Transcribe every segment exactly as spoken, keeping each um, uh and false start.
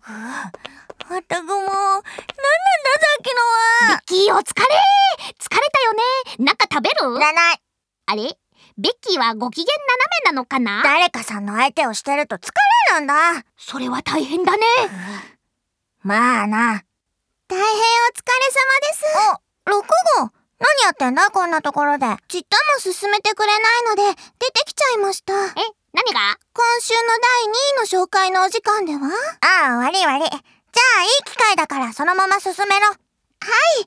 まったくもう、なんなんださっきのは。 ベッキーお疲れ疲れたよね。なんか食べる？ いらない。 あれ？ベッキーはご機嫌斜めなのかな？ 誰かさんの相手をしてると疲れるんだ。 それは大変だね。 まあな。 大変お疲れ様です。 あ、ろく号。何やってんだこんなところで。 ちっとも進めてくれないので出てきちゃいました。 え、何が？ 今週のだいにいの紹介のお時間では？ ああ、悪い悪い。じゃあいい機会だからそのまま進めろ。 はい。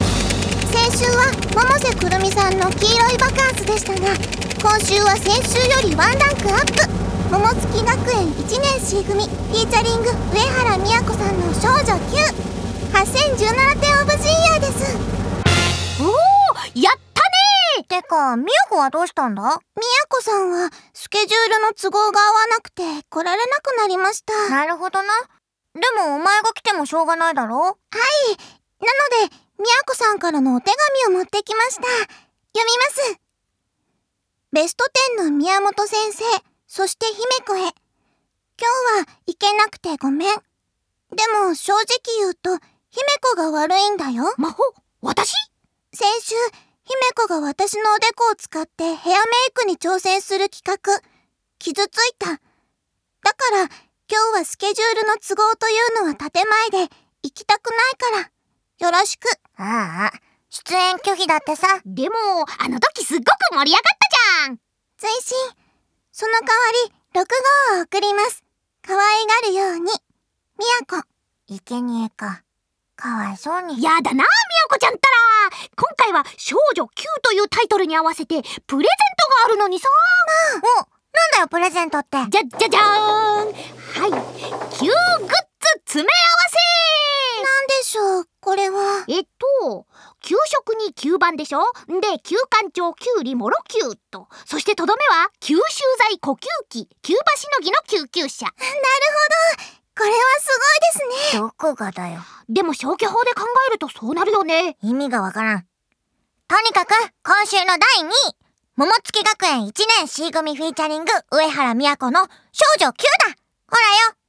先週は百瀬くるみさんの黄色いバカンスでしたが、今週は先週よりワンランクアップ。桃月学園いちねん C 組フィーチャリング上原美也子さんの少女きゅう、はっせんじゅうななてんオブジーヤーです。 おお、やったねー。 てか、美也子はどうしたんだ？ 美也子さんはスケジュールの都合が合わなくて来られなくなりました。 なるほどな。でもお前が来てもしょうがないだろ？はい。 なので美也子さんからのお手紙を持ってきました。読みます。ベストテンの宮本先生、そして姫子へ。今日は行けなくてごめん。でも正直言うと姫子が悪いんだよ。 魔法？私？ 先週姫子が私のおでこを使ってヘアメイクに挑戦する企画傷ついた。だから今日はスケジュールの都合というのは建前で行きたくないからよろしく。 ああ、出演拒否だってさ。 でもあの時すっごく盛り上がったじゃん。 追伸。その代わりろく号を送ります。可愛がるように。みやこ。 いけにえか。かわいそうに。 やだな、みやこちゃんったら。今回は少女きゅうというタイトルに合わせてプレゼントがあるのにさ。 お、なんだよプレゼントって。 じゃじゃじゃーん。はい、きゅうグッズ詰め合わせ。 なんでしょうこれは。 えっと給食にきゅうばんでしょ。で休館長きゅうりもろきゅうと、そしてとどめは吸収剤呼吸器キューバしのぎの救急車。なるほど、これはすごいですね。 どこがだよ。 でも消去法で考えるとそうなるよね。 意味がわからん。とにかく今週のだいにい、桃月学園いちねん C 組フィーチャリング上原美也子の少女きゅうだ。ほらよ。